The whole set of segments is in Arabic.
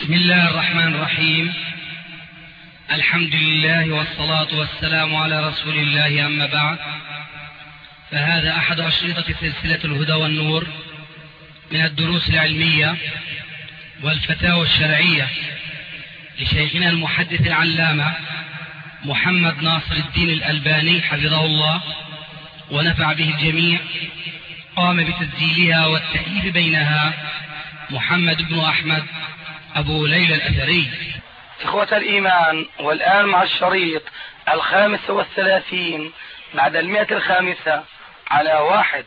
بسم الله الرحمن الرحيم. الحمد لله والصلاة والسلام على رسول الله، أما بعد، فهذا أحد أشرطة سلسلة الهدى والنور من الدروس العلمية والفتاوى الشرعية لشيخنا المحدث العلامة محمد ناصر الدين الألباني حفظه الله ونفع به الجميع. قام بتسجيلها والتأليف بينها محمد بن أحمد أبو ليلى الأثري. إخوة الإيمان، والآن مع الشريط 35 بعد 105 على 1.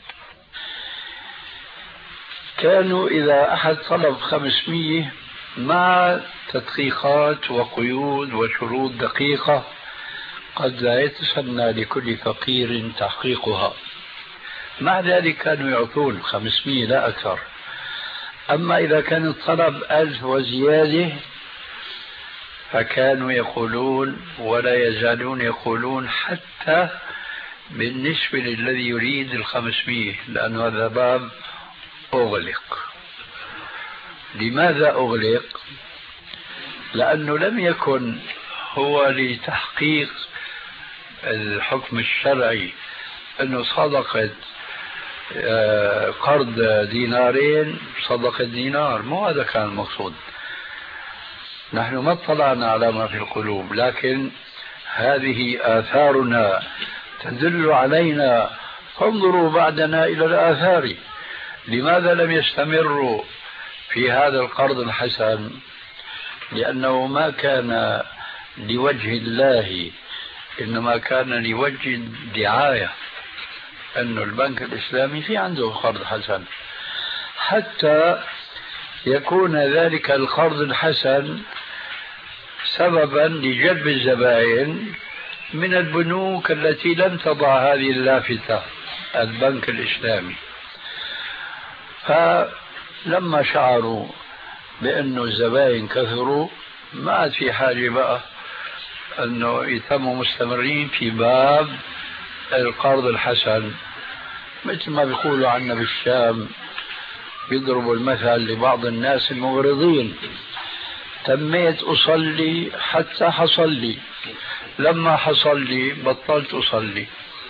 كانوا إذا أحد طلب 500 مع تدقيقات وقيود وشروط دقيقة قد لا يتسنى لكل فقير تحقيقها، مع ذلك كانوا يعطون 500 لا أكثر. أما إذا كان الطلب 1000 وزيادة فكانوا يقولون ولا يزالون يقولون حتى بالنسبة للذي يريد 500، لأن هذا باب أغلق. لماذا أغلق؟ لأنه لم يكن هو لتحقيق الحكم الشرعي أنه صدقة قرض دينارين صدقة دينار، مو هذا كان المقصود. نحن ما اطلعنا على ما في القلوب، لكن هذه آثارنا تدل علينا، فانظروا بعدنا إلى الآثار. لماذا لم يستمروا في هذا القرض الحسن؟ لأنه ما كان لوجه الله، إنما كان لوجه الدعاية، أن البنك الإسلامي في عنده قرض حسن، حتى يكون ذلك القرض الحسن سببا لجلب الزبائن من البنوك التي لم تضع هذه اللافتة البنك الإسلامي. فلما شعروا بأنه الزبائن كثروا ما عاد في حاجة بقى أنه يتموا مستمرين في باب القرض الحسن. مثل ما بيقولوا عنا بالشام، بيضربوا المثل لبعض الناس المغرضين: تميت أصلي حتى حصل لي، لما حصل لي بطلت أصلي.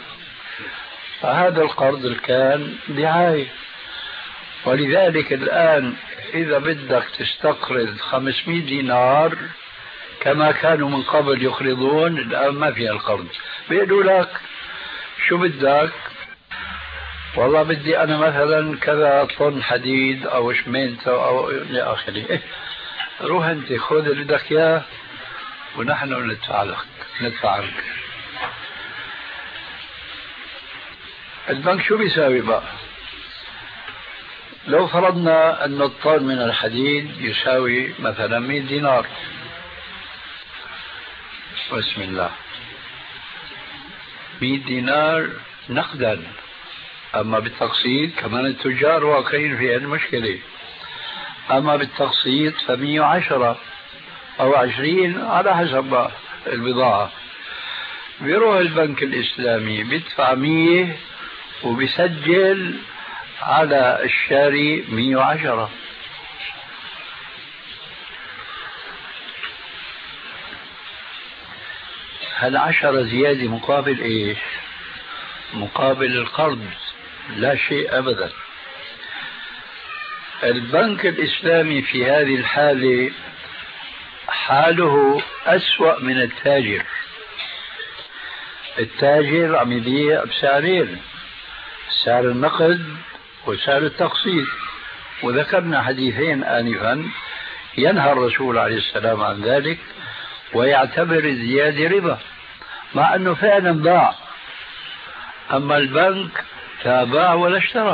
فهذا القرض كان دعاية. ولذلك الآن إذا بدك تستقرض 500 دينار كما كانوا من قبل يقرضون، الآن ما فيها القرض. بيقولوا لك شو بدك؟ والله بدي أنا مثلا كذا طن حديد أو شمينته أو إلى آخره. روح أنت خذ اللي بدك إياه ونحن ندفع لك. البنك شو بيساوي بقى؟ لو فرضنا أن الطن من الحديد يساوي مثلا 100 دينار، بسم الله، 100 دينار نقدا. أما بالتقسيط كمان التجار واقعين في المشكلة. أما بالتقسيط ف110 أو 20 على حسب البضاعة. بيروح البنك الإسلامي بيدفع 100 وبيسجل على الشاري 110. هل 10 زيادة مقابل إيش؟ مقابل القرض، لا شيء أبدا. البنك الإسلامي في هذه الحالة حاله أسوأ من التاجر. التاجر عم يبيع بسعرين: سعر النقد وسعر التقسيط. وذكرنا حديثين آنفا ينهى الرسول عليه السلام عن ذلك ويعتبر الزيادة ربا، مع أنه فعلا باع. أما البنك لا باع ولا اشترى،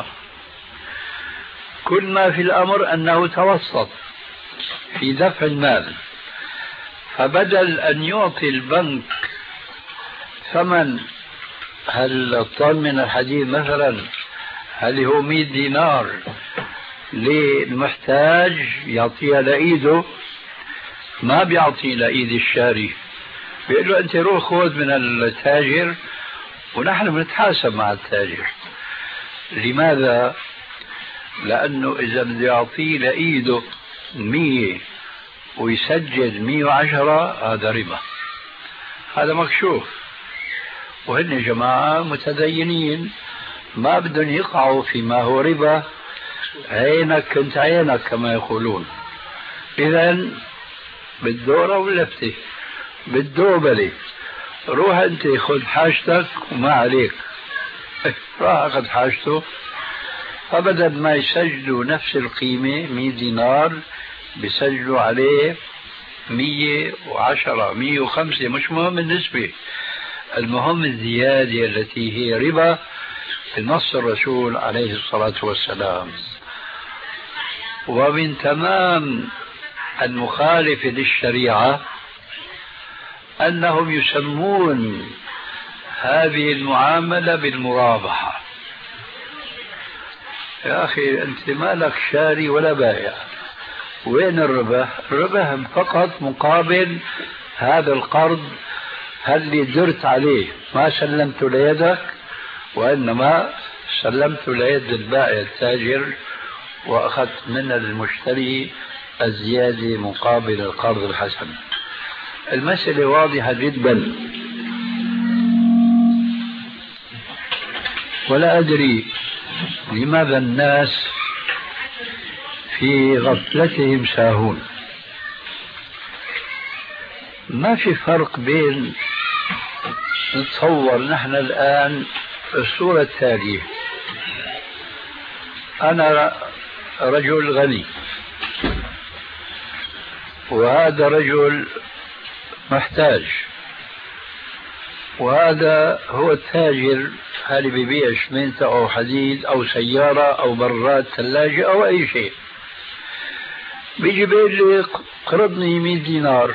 كل ما في الأمر أنه توسط في دفع المال. فبدل أن يعطي البنك ثمن الطن من الحديد مثلا، هل هو 100 دينار للمحتاج يعطيها لإيده، ما بيعطي لإيد الشاري. بيقول له أنت روح خذ من التاجر ونحن بنتحاسب مع التاجر. لماذا؟ لأنه إذا بده يعطيه لإيده 100 ويسجل 110 هذا ربا، هذا مكشوف. وهن جماعة متدينين ما بدهم يقعوا فيما هو ربا، عينك كنت عينك كما يقولون. إذن بالدورة واللفتة بالدوبلة، روح أنت خذ حاجتك وما عليك. راح أخذ حاجته، فبدل ما يسجلوا نفس القيمة 100 دينار بيسجلوا عليه 110 105، مش مهم النسبة، المهم الزيادة التي هي ربا في نص الرسول عليه الصلاة والسلام. ومن تمام المخالفة للشريعة أنهم يسمون هذه المعاملة بالمرابحة. يا أخي أنت مالك شاري ولا بائع، وين الربح؟ الربح فقط مقابل هذا القرض اللي درت عليه، ما سلمته ليدك وإنما سلمته ليد البائع التاجر، وأخذت من المشتري الزيادة مقابل القرض الحسن. المسألة واضحة جدا، ولا أدري لماذا الناس في غفلتهم ساهون. ما في فرق بين، نتصور نحن الآن الصورة التالية: أنا رجل غني وهذا رجل محتاج، وهذا هو التاجر اللي بيبيع شمنت أو حديد أو سيارة أو براد ثلاجة أو أي شيء. بيجي بيقول لي قرضني 100 دينار،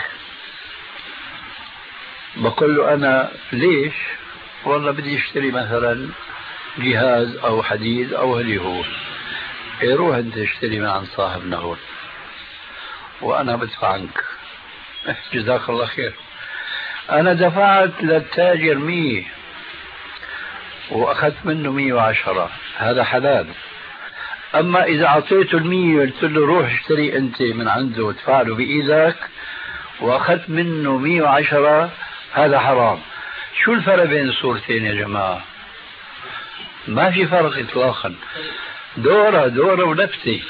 بقول له أنا ليش؟ والله بدي اشتري مثلا جهاز أو حديد أو اللي هو. إيه روح أنت اشتري من عند صاحبنا هون وأنا بدفع عنك، جزاك الله خير. أنا دفعت للتاجر 100 وأخذت منه 110، هذا حلال. أما إذا أعطيته 100 وقلت له روح اشتري أنت من عنده وادفع له بإيدك وأخذت منه 110، هذا حرام. شو الفرق بين الصورتين يا جماعة؟ ما في فرق إطلاقا، دورة ولفتة.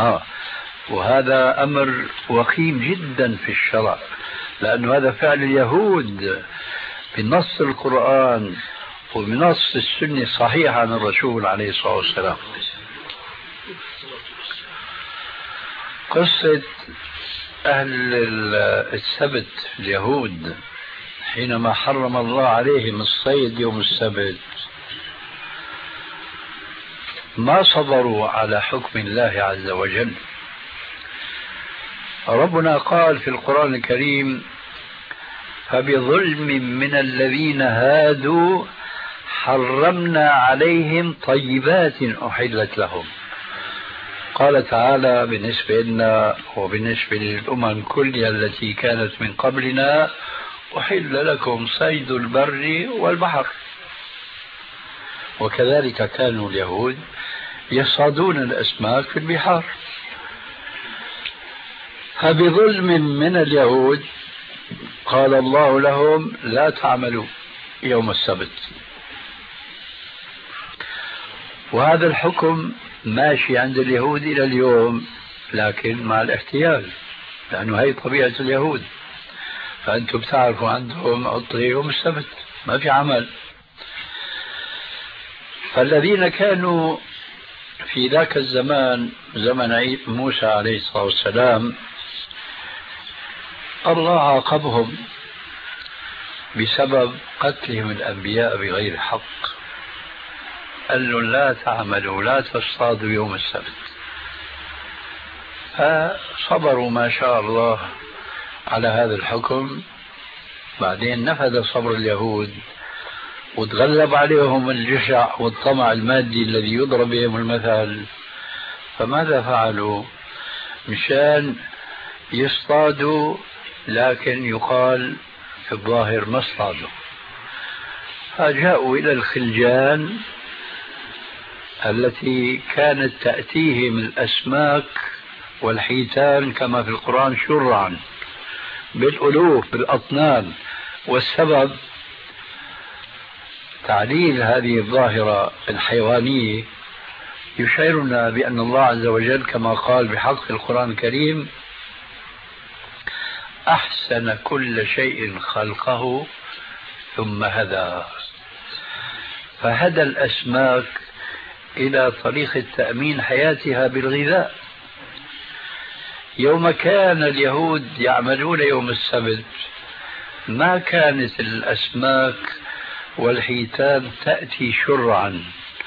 وهذا أمر وخيم جدا في الشرع، لأن هذا فعل اليهود بنص القرآن وبنص السنة الصحيحة عن الرسول عليه الصلاة والسلام. قصة أهل السبت اليهود حينما حرم الله عليهم الصيد يوم السبت، ما صبروا على حكم الله عز وجل. ربنا قال في القرآن الكريم: فبظلم من الذين هادوا حرمنا عليهم طيبات أحلت لهم. قال تعالى بالنسبة لنا وبالنسبة للأمم كلها التي كانت من قبلنا: أحل لكم صيد البر والبحر. وكذلك كانوا اليهود يصطادون الأسماك في البحار. فبظلم من اليهود قال الله لهم: لا تعملوا يوم السبت. وهذا الحكم ماشي عند اليهود إلى اليوم، لكن مع الاحتيال، لأنه هي طبيعة اليهود. فأنتم بتعرفوا عندهم عطلة يوم السبت، ما في عمل. فالذين كانوا في ذاك الزمان، زمن موسى عليه الصلاة والسلام، الله عاقبهم بسبب قتلهم الأنبياء بغير حق. قال له: لا تعملوا، لا تصطادوا يوم السبت. فصبروا ما شاء الله على هذا الحكم. بعدين نفذ صبر اليهود وتغلب عليهم الجشع والطمع المادي الذي يضرب بهم المثل. فماذا فعلوا؟ مشان يصطادوا، لكن يقال في الظاهر ما اصطادوا. فجاءوا إلى الخلجان التي كانت تأتيهم الأسماك والحيتان كما في القرآن شرعا بالألوف بالأطنان. والسبب تعليل هذه الظاهرة الحيوانية يشعرنا بأن الله عز وجل كما قال بحق القرآن الكريم: أحسن كل شيء خلقه ثم هدى. فهدى الأسماك إلى طريقة تأمين حياتها بالغذاء. يوم كان اليهود يعملون يوم السبت ما كانت الأسماك والحيتان تأتي شرعا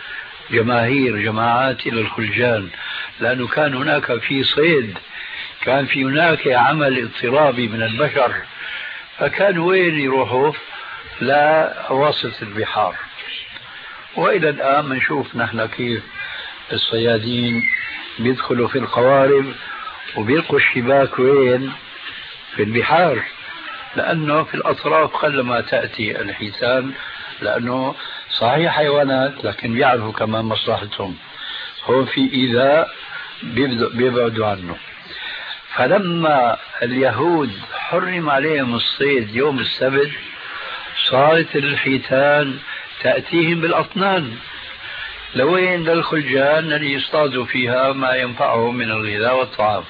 جماعات إلى الخلجان، لأنه كان هناك في صيد، كان في هناك عمل اضطرابي من البشر، فكانوا وين يروحوا؟ لأواسط البحار. وإلى الآن نشوف نحن كيف الصيادين بيدخلوا في القوارب وبيلقوا الشباك وين؟ في البحار، لأنه في الأطراف قلما تأتي الحيتان، لأنه صحيح حيوانات لكن بيعرفوا كمان مصلحتهم، هو في إيذاء بيبعدوا عنه. فلما اليهود حرم عليهم الصيد يوم السبت صارت الحيتان تأتيهم بالأطنان لوين؟ للخلجان اللي يصطادوا فيها ما ينفعهم من الغذاء والطعام.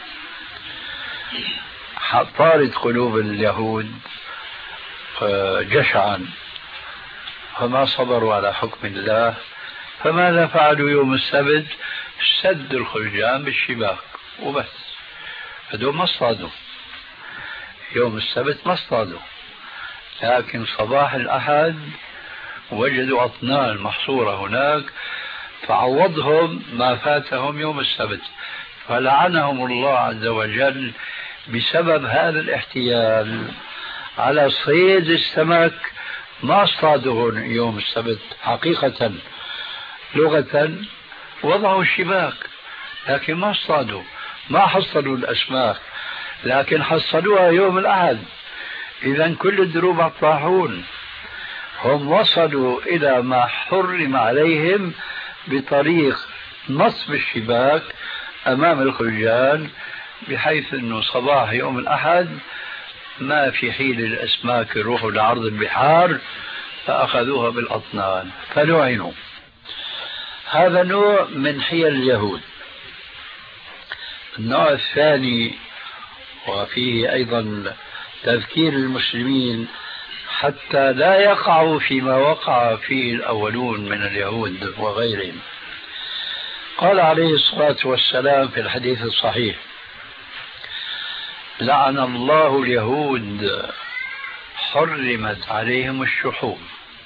طارت قلوب اليهود جشعا فما صبروا على حكم الله، فماذا فعلوا يوم السبت؟ سدوا الخلجان بالشباك وبس. هذول ما اصطادوا يوم السبت، ما اصطادوا، لكن صباح الأحد وجدوا أطنان محصورة هناك فعوضهم ما فاتهم يوم السبت، فلعنهم الله عز وجل بسبب هذا الاحتيال على صيد السمك. ما اصطادوه يوم السبت حقيقة، لغة وضعوا الشباك لكن ما اصطادوا، ما حصلوا الأسماك، لكن حصلوها يوم الأحد. إذن كل الدروب الطاحون هم وصلوا إلى ما حرم عليهم بطريق نصب الشباك أمام الخلجان، بحيث أنه صباح يوم الأحد ما في حيل الأسماك يروحوا لعرض البحار فأخذوها بالأطنان فلعنوا. هذا نوع من حيل اليهود. النوع الثاني وفيه أيضا تذكير المسلمين حتى لا يقعوا فيما وقع فيه الأولون من اليهود وغيرهم. قال عليه الصلاة والسلام في الحديث الصحيح: لعن الله اليهود حرمت عليهم الشحوم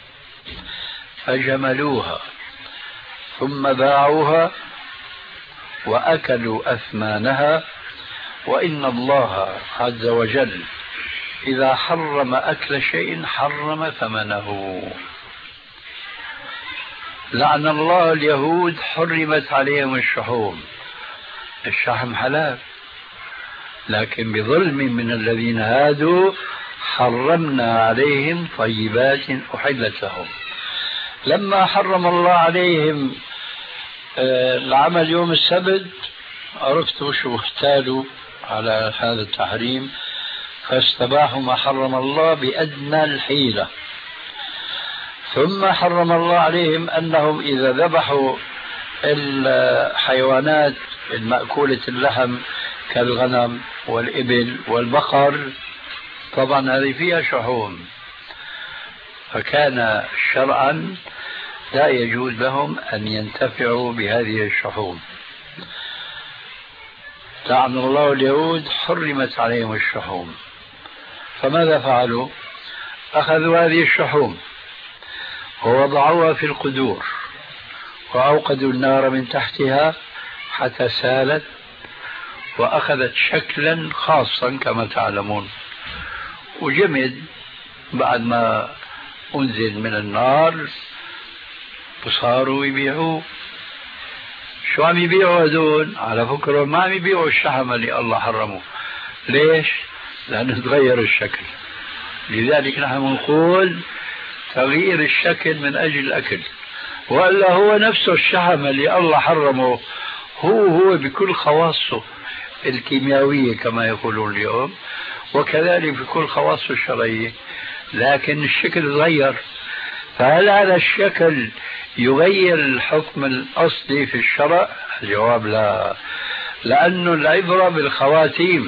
فجملوها ثم باعوها وأكلوا أثمانها، وإن الله عز وجل إذا حرم أكل شيء حرم ثمنه. لعن الله اليهود حرمت عليهم الشحوم. الشحم حلال، لكن بظلم من الذين هادوا حرمنا عليهم طيبات أحلت لهم. لما حرم الله عليهم العمل يوم السبت عرفتوا شو احتالوا على هذا التحريم، فاستباحوا ما حرم الله بأدنى الحيلة. ثم حرم الله عليهم أنهم إذا ذبحوا الحيوانات المأكولة اللحم كالغنم والإبل والبقر، طبعا هذه فيها شحوم، فكان شرعا لا يجوز لهم أن ينتفعوا بهذه الشحوم. لعن الله اليهود حرمت عليهم الشحوم، فماذا فعلوا؟ أخذوا هذه الشحوم ووضعوها في القدور وأوقدوا النار من تحتها حتى سالت وأخذت شكلا خاصا كما تعلمون، وجمد بعد ما أنزل من النار وصاروا يبيعوه. شو عم يبيعوا هذول؟ على فكرة ما عم يبيعوا الشحم اللي الله حرمه. ليش؟ لأنه تغير الشكل. لذلك نحن نقول تغيير الشكل من أجل الأكل، وإلا هو نفسه الشحم اللي الله حرمه هو بكل خواصه الكيميائية كما يقولون اليوم، وكذلك في كل خواص الشرعية، لكن الشكل تغير. فهل هذا الشكل يغير الحكم الأصلي في الشرع؟ الجواب لا، لأن العبرة بالخواتيم.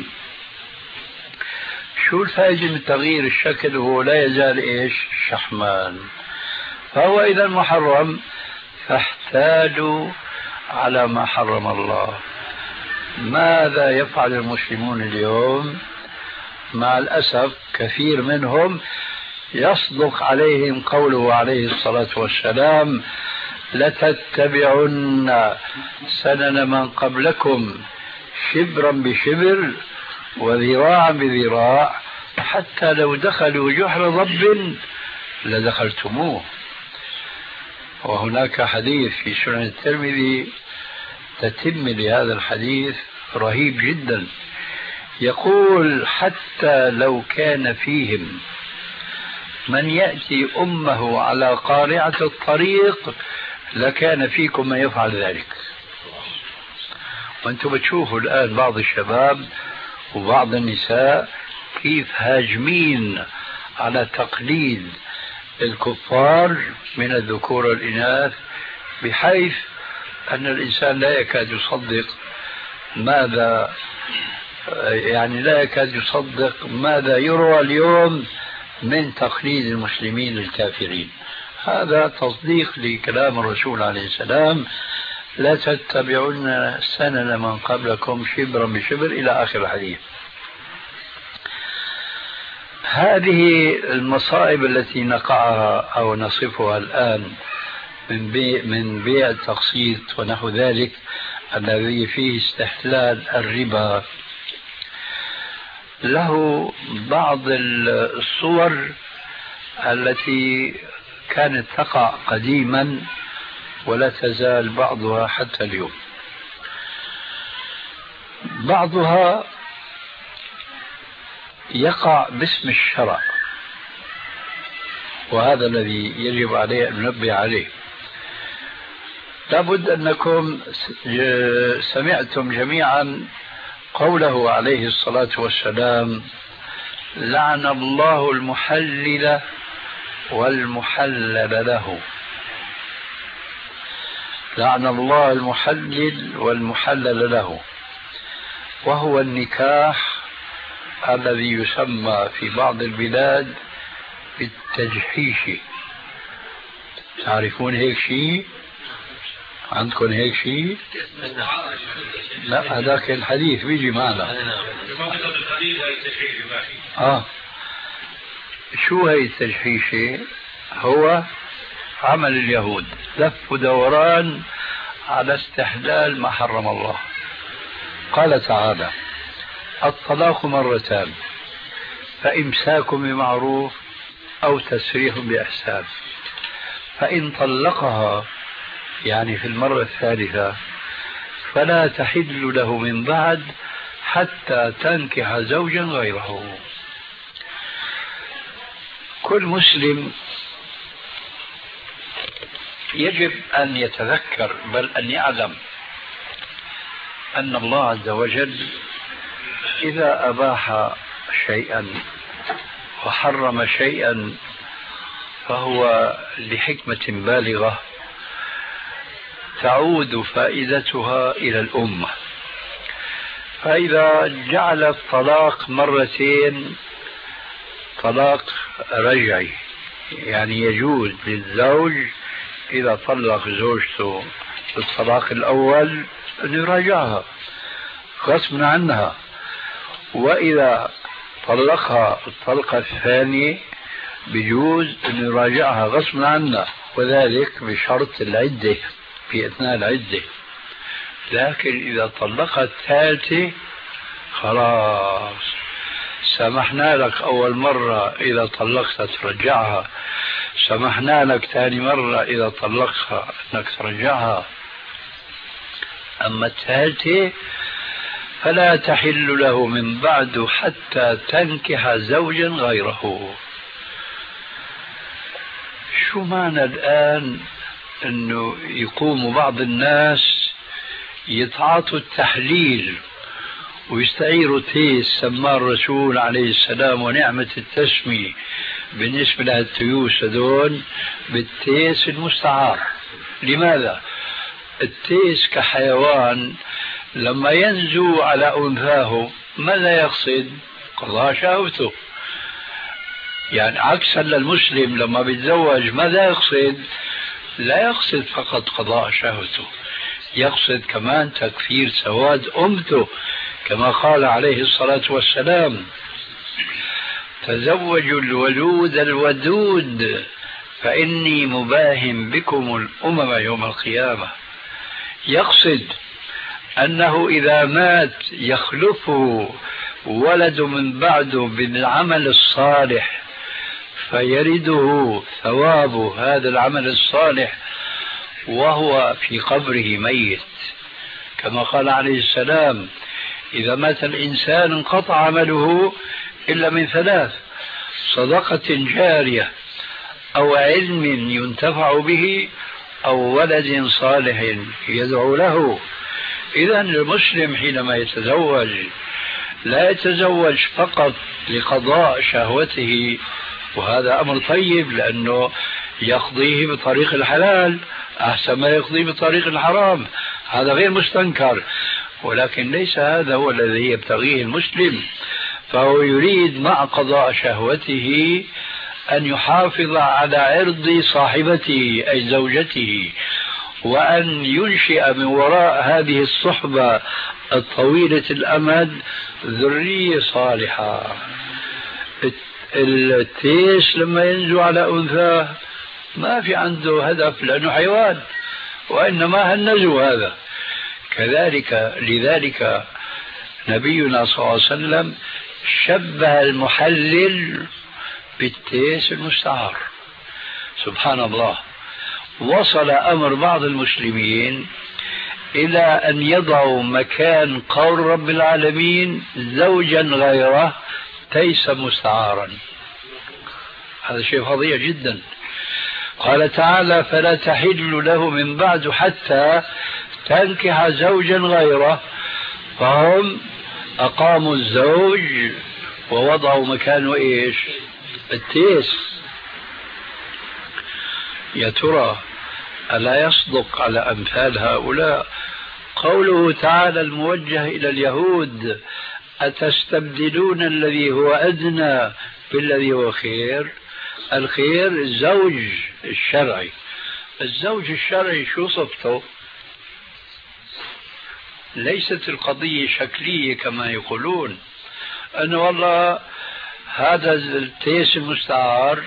شو الفائدة من تغيير الشكل وهو لا يزال إيش؟ شحمان. فهو إذا محرم، فاحتالوا على ما حرم الله. ماذا يفعل المسلمون اليوم؟ مع الأسف كثير منهم يصدق عليهم قوله عليه الصلاة والسلام: لتتبعن سنن من قبلكم شبرا بشبر وذراعا بذراع حتى لو دخلوا جحر ضب لدخلتموه. وهناك حديث في سنن الترمذي تتم لهذا الحديث رهيب جدا، يقول: حتى لو كان فيهم من يأتي أمه على قارعة الطريق لكان فيكم من يفعل ذلك. وأنتم بتشوفوا الآن بعض الشباب وبعض النساء كيف هاجمين على تقليد الكفار من الذكور والإناث، بحيث أن الإنسان لا يكاد يصدق ماذا يروى اليوم من تقليد المسلمين الكافرين. هذا تصديق لكلام الرسول عليه السلام: لا تتبعون سنن من قبلكم شبرا بشبر إلى آخر الحديث. هذه المصائب التي نقعها أو نصفها الآن من بيع التقسيط ونحو ذلك، الذي فيه استحلال الربا، له بعض الصور التي كانت تقع قديما ولا تزال بعضها حتى اليوم. بعضها يقع باسم الشرع، وهذا الذي يجب عليه أن ننبه عليه. لابد أنكم سمعتم جميعا قوله عليه الصلاة والسلام: لعن الله المحلل والمحلل له. لعن الله المحلل والمحلل له، وهو النكاح الذي يسمى في بعض البلاد بالتجحيش. تعرفون هيك شيء؟ عندكم هيك شيء؟ لا، هذاك الحديث بيجي معنا. شو هي التجحيشة؟ هو عمل اليهود، لف ودوران على استحلال ما حرم الله. قال تعالى: الطلاق مرتان فإمساك بمعروف أو تسريح بإحسان، فإن طلقها يعني في المرة الثالثة فلا تحل له من بعد حتى تنكح زوجا غيره. كل مسلم يجب أن يتذكر، بل أن يعلم، أن الله عز وجل إذا أباح شيئا وحرم شيئا فهو لحكمة بالغة تعود فائدتها إلى الأمة. فإذا جعل الطلاق مرتين طلاق رجعي، يعني يجوز للزوج إذا طلق زوجته بالطلاق الأول أن يراجعها غصبا عنها، وإذا طلقها الطلقة الثانية بيجوز أن يراجعها غصبا عنها، وذلك بشرط العدة في أثناء العدة. لكن إذا طلقها الثالثة خلاص سمحنا لك أول مرة إذا طلقتها ترجعها، سمحنا لك ثاني مرة إذا طلقها أنك ترجعها، أما الثالثة فلا تحل له من بعد حتى تنكح زوجا غيره. شو معنى الآن أنه يقوم بعض الناس يتعاطوا التحليل ويستعيروا تيس سماه الرسول عليه السلام ونعمة التسمية بالنسبة للتيوس هذول بالتيس المستعار. لماذا؟ التيس كحيوان لما ينزو على أنثاه ماذا يقصد؟ قضاء شهوته. يعني عكسا للمسلم لما بيتزوج ماذا يقصد؟ لا يقصد فقط قضاء شهوته، يقصد كمان تكفير سواد أمته، كما قال عليه الصلاة والسلام: تزوجوا الولود الودود فإني مباهم بكم الأمم يوم القيامة. يقصد أنه إذا مات يخلفه ولد من بعده بالعمل الصالح فيرده ثواب هذا العمل الصالح وهو في قبره ميت، كما قال عليه السلام: إذا مات الإنسان انقطع عمله إلا من ثلاث: صدقة جارية أو علم ينتفع به أو ولد صالح يدعو له. إذا المسلم حينما يتزوج لا يتزوج فقط لقضاء شهوته، وهذا أمر طيب لأنه يقضيه بطريق الحلال أحسن ما يقضيه بطريق الحرام، هذا غير مستنكر، ولكن ليس هذا هو الذي يبتغيه المسلم. فهو يريد مع قضاء شهوته أن يحافظ على عرض صاحبته أي زوجته، وأن ينشئ من وراء هذه الصحبة الطويلة الأمد ذرية صالحة. التيس لما ينزو على أنثاه ما في عنده هدف لأنه حيوان، وإنما هالنزو هذا كذلك. لذلك نبينا صلى الله عليه وسلم شبه المحلل بالتيس المستعار. سبحان الله، وصل أمر بعض المسلمين إلى أن يضعوا مكان قول رب العالمين زوجا غيره تيسا مستعارا. هذا شيء فظيع جدا. قال تعالى: فلا تحل له من بعد حتى تنكح زوجا غيره. فهم أقاموا الزوج ووضعوا مكانه إيش؟ التيس. يا ترى ألا يصدق على أمثال هؤلاء قوله تعالى الموجه إلى اليهود: أتستبدلون الذي هو أدنى بالذي هو خير؟ الخير الزوج الشرعي. الزوج الشرعي شو صفته؟ ليست القضية شكلية كما يقولون، أنه والله هذا التيس المستعار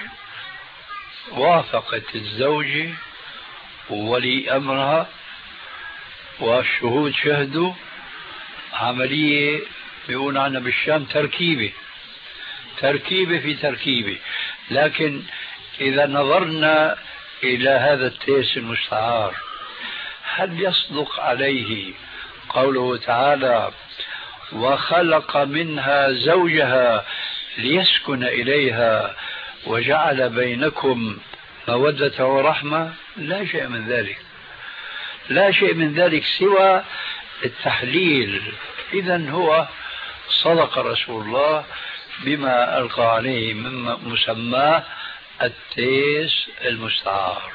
وافقت الزوجة وولي أمرها والشهود شهدوا، عملية بيقول عنها بالشام تركيبة في تركيبة. لكن إذا نظرنا إلى هذا التيس المستعار هل يصدق عليه قوله تعالى: وخلق منها زوجها ليسكن إليها وجعل بينكم مودة ورحمة؟ لا شيء من ذلك، لا شيء من ذلك سوى التحليل. إذن هو صدق رسول الله بما ألقى عليه من مسماه التيس المستعار.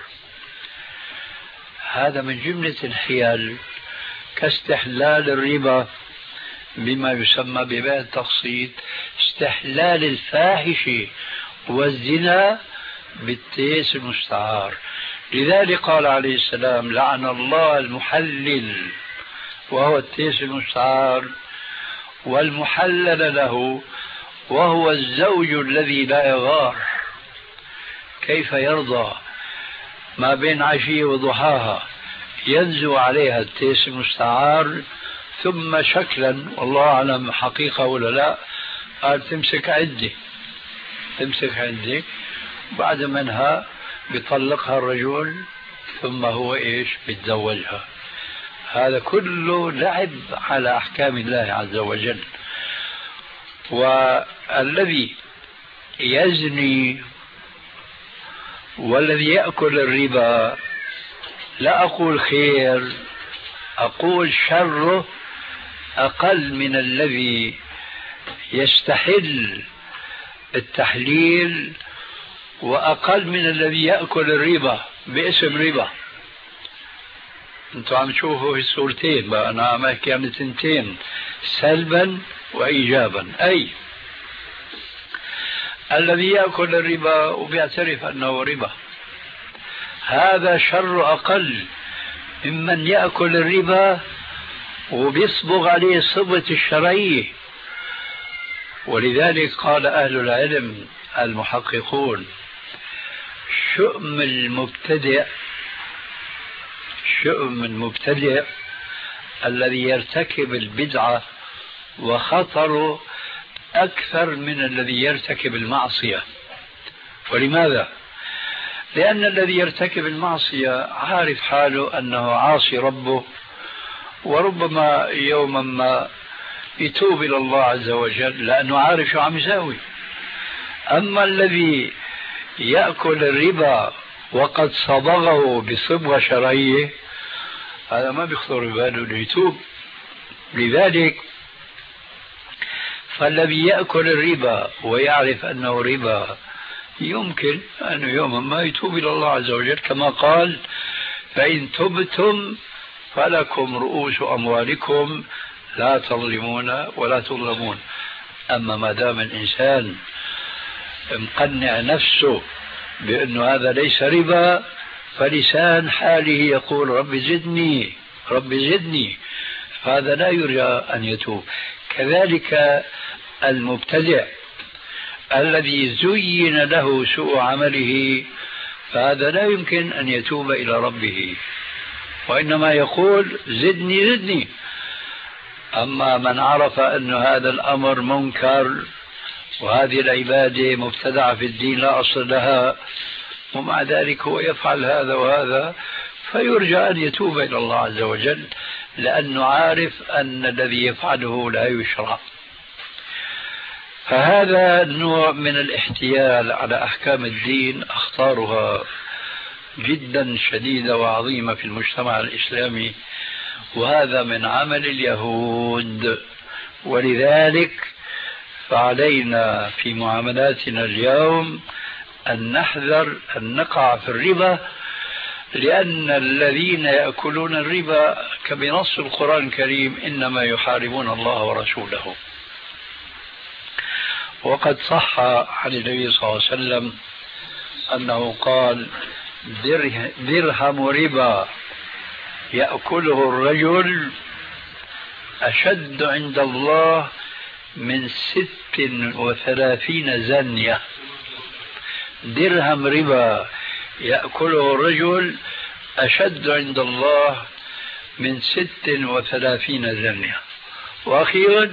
هذا من جملة الحيل كاستحلال الربا بما يسمى ببيع التقسيط، استحلال الفاحشة والزنا بالتيس المستعار. لذلك قال عليه السلام: لعن الله المحلل وهو التيس المستعار، والمحلل له وهو الزوج الذي لا يغار. كيف يرضى ما بين عشية وضحاها ينزو عليها التيس المستعار ثم شكلا والله أعلم حقيقة ولا لا قال تمسك عندي بعد منها بيطلقها الرجل ثم هو إيش بيتزوجها. هذا كله لعب على أحكام الله عز وجل. والذي يزني والذي يأكل الربا لا أقول خير، أقول شره أقل من الذي يستحل التحليل وأقل من الذي يأكل الربا باسم ربا. أنتم عم تشوفوا في الصورتين بقى، أنا عم أحكي عن الثنتين سلبا وإيجابا. أي الذي يأكل الربا وبيعترف أنه ربا هذا شر أقل ممن يأكل الربا وبيصبغ عليه صبغة الشرعية. ولذلك قال أهل العلم المحققون شؤم المبتدئ الذي يرتكب البدعة وخطره أكثر من الذي يرتكب المعصية. ولماذا؟ لأن الذي يرتكب المعصية عارف حاله أنه عاصي ربه، وربما يوما ما يتوب إلى الله عز وجل لأنه عارف شو عم يساوي. أما الذي يأكل الربا وقد صبغه بصبغة شرعية هذا ما بيخطر بباله أنه يتوب. لذلك فالذي يأكل الربا ويعرف أنه ربا يمكن أنه يوما ما يتوب إلى الله عز وجل، كما قال فإن تبتم فلكم رؤوس أموالكم لا تظلمون ولا تظلمون. أما ما دام الإنسان مقنع نفسه بأنه هذا ليس ربا فلسان حاله يقول رب زدني رب زدني، فهذا لا يرجى أن يتوب. كذلك المبتدع الذي زين له سوء عمله فهذا لا يمكن أن يتوب إلى ربه، وإنما يقول زدني زدني. أما من عرف أن هذا الأمر منكر وهذه العبادة مبتدعة في الدين لا أصل لها ومع ذلك هو يفعل هذا وهذا فيرجى أن يتوب إلى الله عز وجل، لأنه عارف أن الذي يفعله لا يشرع. فهذا نوع من الاحتيال على أحكام الدين أخطارها جدا شديدة وعظيمة في المجتمع الإسلامي، وهذا من عمل اليهود. ولذلك فعلينا في معاملاتنا اليوم أن نحذر أن نقع في الربا، لأن الذين يأكلون الربا كبنص القرآن الكريم إنما يحاربون الله ورسوله. وقد صح عن النبي صلى الله عليه وسلم أنه قال درهم ربا يأكله الرجل أشد عند الله من 36 زنية. درهم ربا يأكله الرجل أشد عند الله من 36 زنية. وأخيرا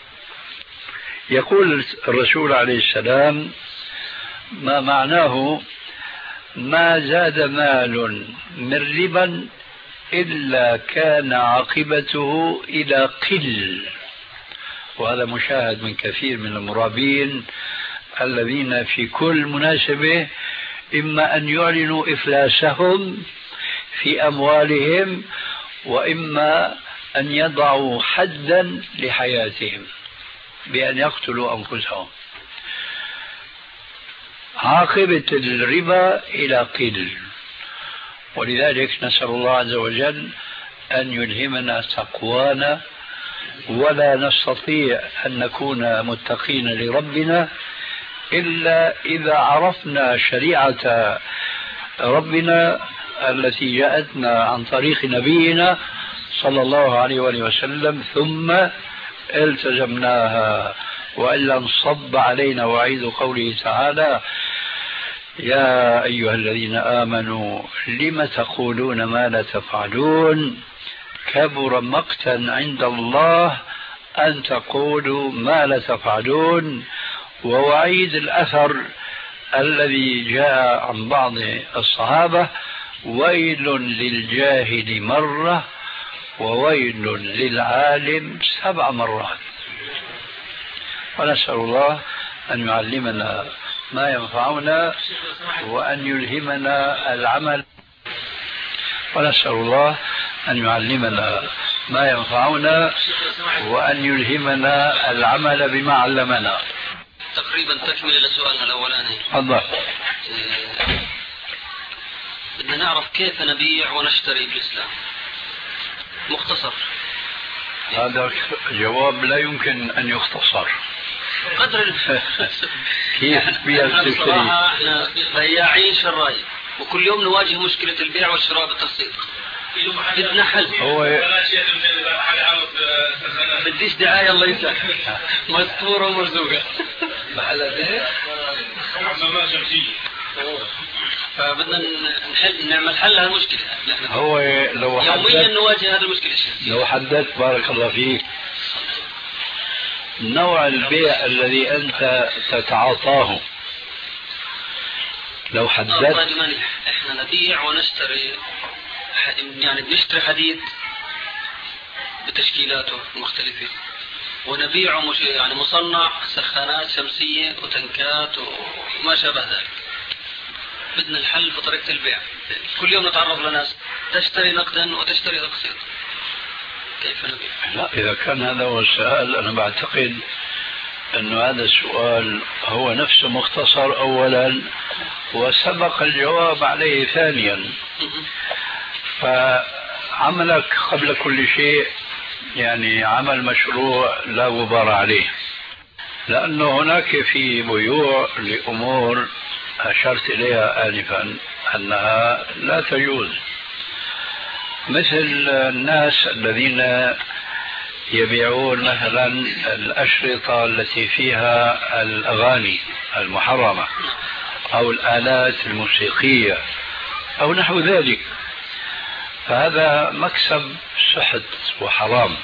يقول الرسول عليه السلام ما معناه ما زاد مال من ربا إلا كان عاقبته إلى قل. وهذا مشاهد من كثير من المرابين الذين في كل مناسبة إما أن يعلنوا إفلاسهم في أموالهم وإما أن يضعوا حدا لحياتهم بأن يقتلوا أنفسهم. عاقبة الربا إلى قل. ولذلك نسأل الله عز وجل أن يلهمنا تقوانا، ولا نستطيع أن نكون متقين لربنا إلا إذا عرفنا شريعة ربنا التي جاءتنا عن طريق نبينا صلى الله عليه وآله وسلم ثم التزمناها، وإلا انصب علينا وعيد قوله تعالى يا أيها الذين آمنوا لم تقولون ما لا تفعلون كبر مقتا عند الله أن تقولوا ما لا تفعلون. ووعيد الأثر الذي جاء عن بعض الصحابة ويل للجاهل مرة وويل للعالم 7 مرات. ونسأل الله أن يعلمنا ما ينفعنا وأن يلهمنا العمل، ونسأل الله أن يعلمنا ما ينفعنا وأن يلهمنا العمل بما علمنا. تقريبا تكمل لسؤالنا الأولاني. تفضل. بدنا نعرف كيف نبيع ونشتري بالإسلام. مختصر. هذا جواب لا يمكن أن يختصر. قدر كيف تبيع وتشتري؟ احنا بياعين شراي وكل يوم نواجه مشكلة البيع والشراء بالتفصيل. بدنا حل. هو بديش دعاية الله يسعدك. مستورة ومرزوقة. فبدنا نعمل حل لهالمشكلة. هو لو يوميا نواجه هذه المشكلة. لو حددت بارك الله فيك نوع البيع الذي أنت تتعاطاه، لو حددت. احنا نبيع ونشتري، يعني بنشتري حديد بتشكيلاته المختلفة ونبيعه مش يعني مصنع، سخانات شمسية وتنكات وما شابه ذلك. بدنا الحل بطريقة البيع. كل يوم نتعرض لناس تشتري نقدا وتشتري تقسيط. كيف نبيع؟ لا، إذا كان هذا هو السؤال أنا بعتقد أن هذا السؤال هو نفسه مختصر أولا وسبق الجواب عليه ثانيا. فعملك قبل كل شيء يعني عمل مشروع لا غبار عليه، لأنه هناك في بيوع لأمور أشرت إليها آنفا أنها لا تجوز، مثل الناس الذين يبيعون مثلا الأشرطة التي فيها الأغاني المحرمة أو الآلات الموسيقية أو نحو ذلك، فهذا مكسب سحت وحرام.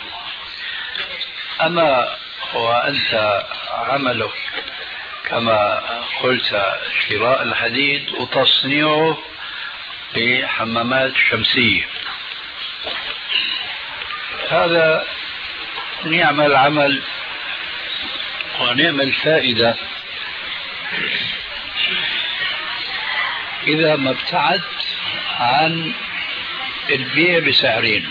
أما وأنت عملك كما قلت شراء الحديد وتصنيعه لحمامات شمسية، هذا نعم العمل ونعم الفائدة إذا ما ابتعدت عن البيع بسعرين.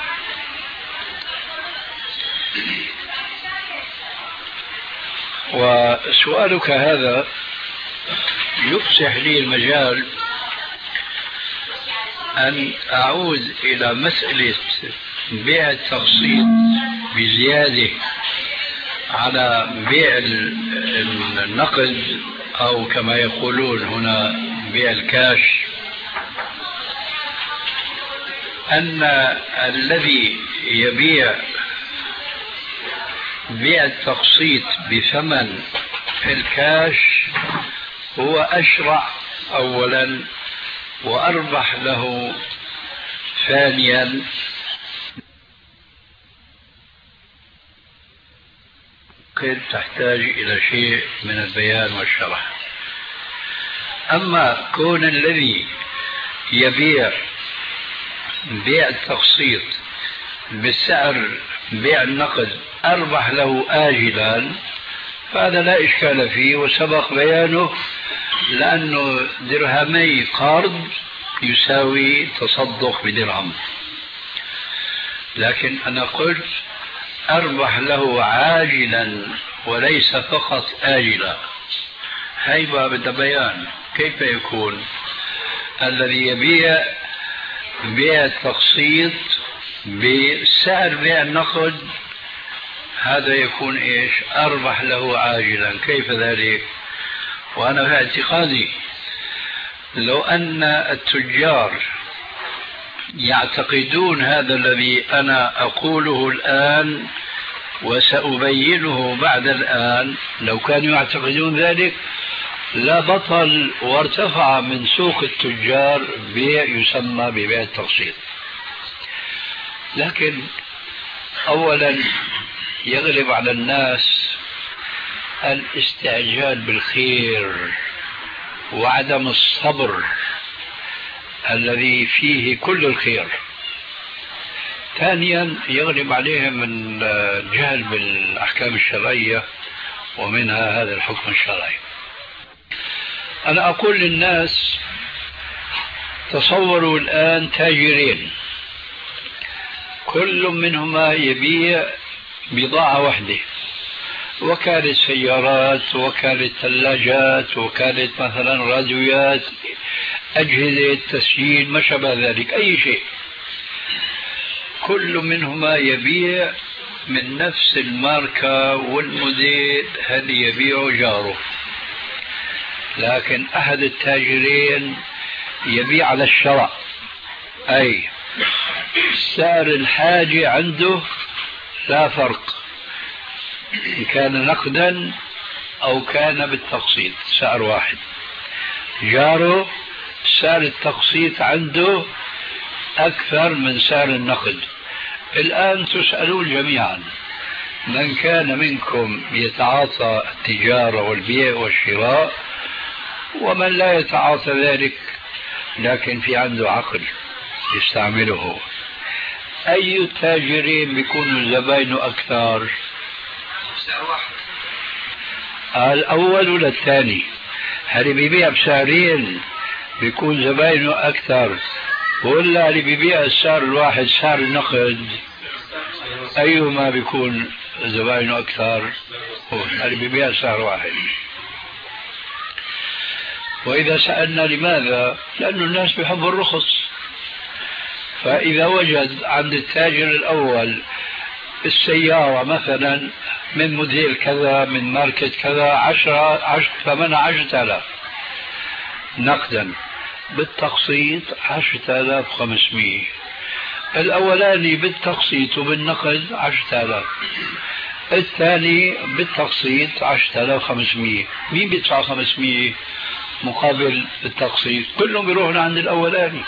وسؤالك هذا يفسح لي المجال أن أعود إلى مسألة بيع التقسيط بزيادة على بيع النقد أو كما يقولون هنا بيع الكاش، أن الذي يبيع بيع التقسيط بثمن الكاش هو أشرع أولا وأربح له ثانيا، قد تحتاج إلى شيء من البيان والشرح. أما كون الذي يبيع بيع التقسيط بالسعر بيع النقد أربح له آجلا فهذا لا إشكال فيه وسبق بيانه، لأنه درهمي قرض يساوي تصدق بدرهم. لكن أنا قلت أربح له عاجلا وليس فقط آجلا. هيبة بدأ بيان كيف يكون الذي يبيع بيع التقسيط بسعر بيع النقد، هذا يكون إيش؟ أربح له عاجلا. كيف ذلك؟ وأنا في اعتقادي لو أن التجار يعتقدون هذا الذي أنا أقوله الآن وسأبينه بعد الآن، لو كانوا يعتقدون ذلك لا بطل وارتفع من سوق التجار بيع يسمى ببيع التقسيط. لكن أولا يغلب على الناس الاستعجال بالخير وعدم الصبر الذي فيه كل الخير. ثانيا يغلب عليهم الجهل بالأحكام الشرعية ومنها هذا الحكم الشرعي. أنا أقول للناس تصوروا الآن تاجرين، كل منهما يبيع بضاعة واحدة، وكانت سيارات، وكانت ثلاجات، وكانت مثلا راديوات، أجهزة تسجيل، ما شابه ذلك، أي شيء. كل منهما يبيع من نفس الماركة والموديل هذه يبيعه جاره، لكن أحد التاجرين يبيع على الشراء، أي سعر الحاجة عنده لا فرق إن كان نقدا أو كان بالتقسيط، سعر واحد. جاره سعر التقسيط عنده أكثر من سعر النقد. الآن تسألون جميعا من كان منكم يتعاطى التجارة والبيع والشراء ومن لا يتعاطى ذلك لكن في عنده عقل يستعمله، أي التاجرين بيكونوا زباينه أكثر؟ الأول ولا الثاني؟ اللي بيبيع بسعرين بيكون زباينه أكثر، ولا اللي بيبيع السعر الواحد سعر النقد أيهما بيكون زباينه أكثر؟ اللي بيبيع سعر واحد. وإذا سألنا لماذا؟ لأن الناس بيحبوا الرخص، فإذا وجد عند التاجر الأول السيارة مثلا من موديل كذا من ماركة كذا ثمنها 10,000 نقدا، بالتقسيط 10,500. الأولاني بالتقسيط وبالنقد 10,000، الثاني بالتقسيط 10,500. مين بيدفع 500 مقابل التقسيط؟ كلهم بيروحون عند الأولاني.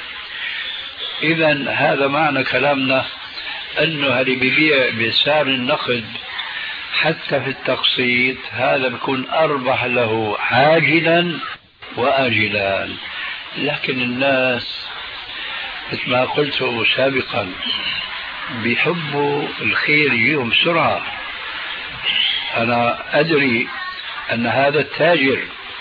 إذن هذا معنى كلامنا أنه اللي بيبيع بسعر النقد حتى في التقسيط هذا بيكون أربح له عاجلا وآجلا. لكن الناس مثل ما قلت سابقا بيحبوا الخير يجيهم بسرعة. أنا أدري أن هذا التاجر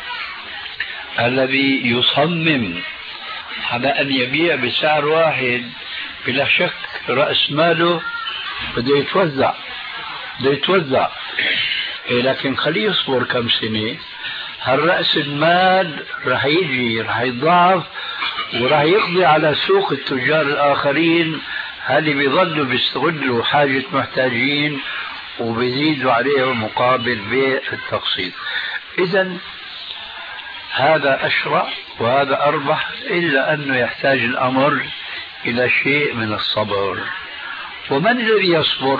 الذي يصمم على أن يبيع بسعر واحد بلا شك رأس ماله بده يتوزع لكن خليه يصبر كم سنة، هالرأس المال رح يجي، رح يضاعف، ورح يقضي على سوق التجار الآخرين اللي بيظلوا بيستغلوا حاجة محتاجين وبيزيدوا عليهم مقابل بيع التقسيط. إذن هذا أشرع وهذا أربح، إلا أنه يحتاج الأمر إلى شيء من الصبر. ومن الذي يصبر؟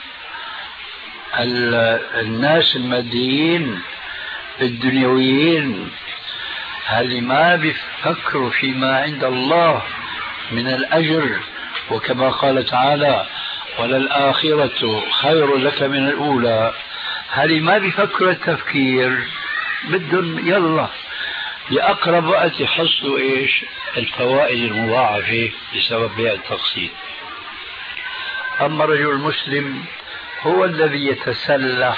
الناس الماديين الدنيويين اللي ما بيفكروا فيما عند الله من الأجر، وكما قال تعالى وللآخرة خير لك من الأولى. اللي ما بيفكروا التفكير بدهم يلا لأقرب وقت يحصلوا إيش؟ الفوائد المضاعفة بسبب بيع التقسيط. أما الرجل المسلم هو الذي يتسلح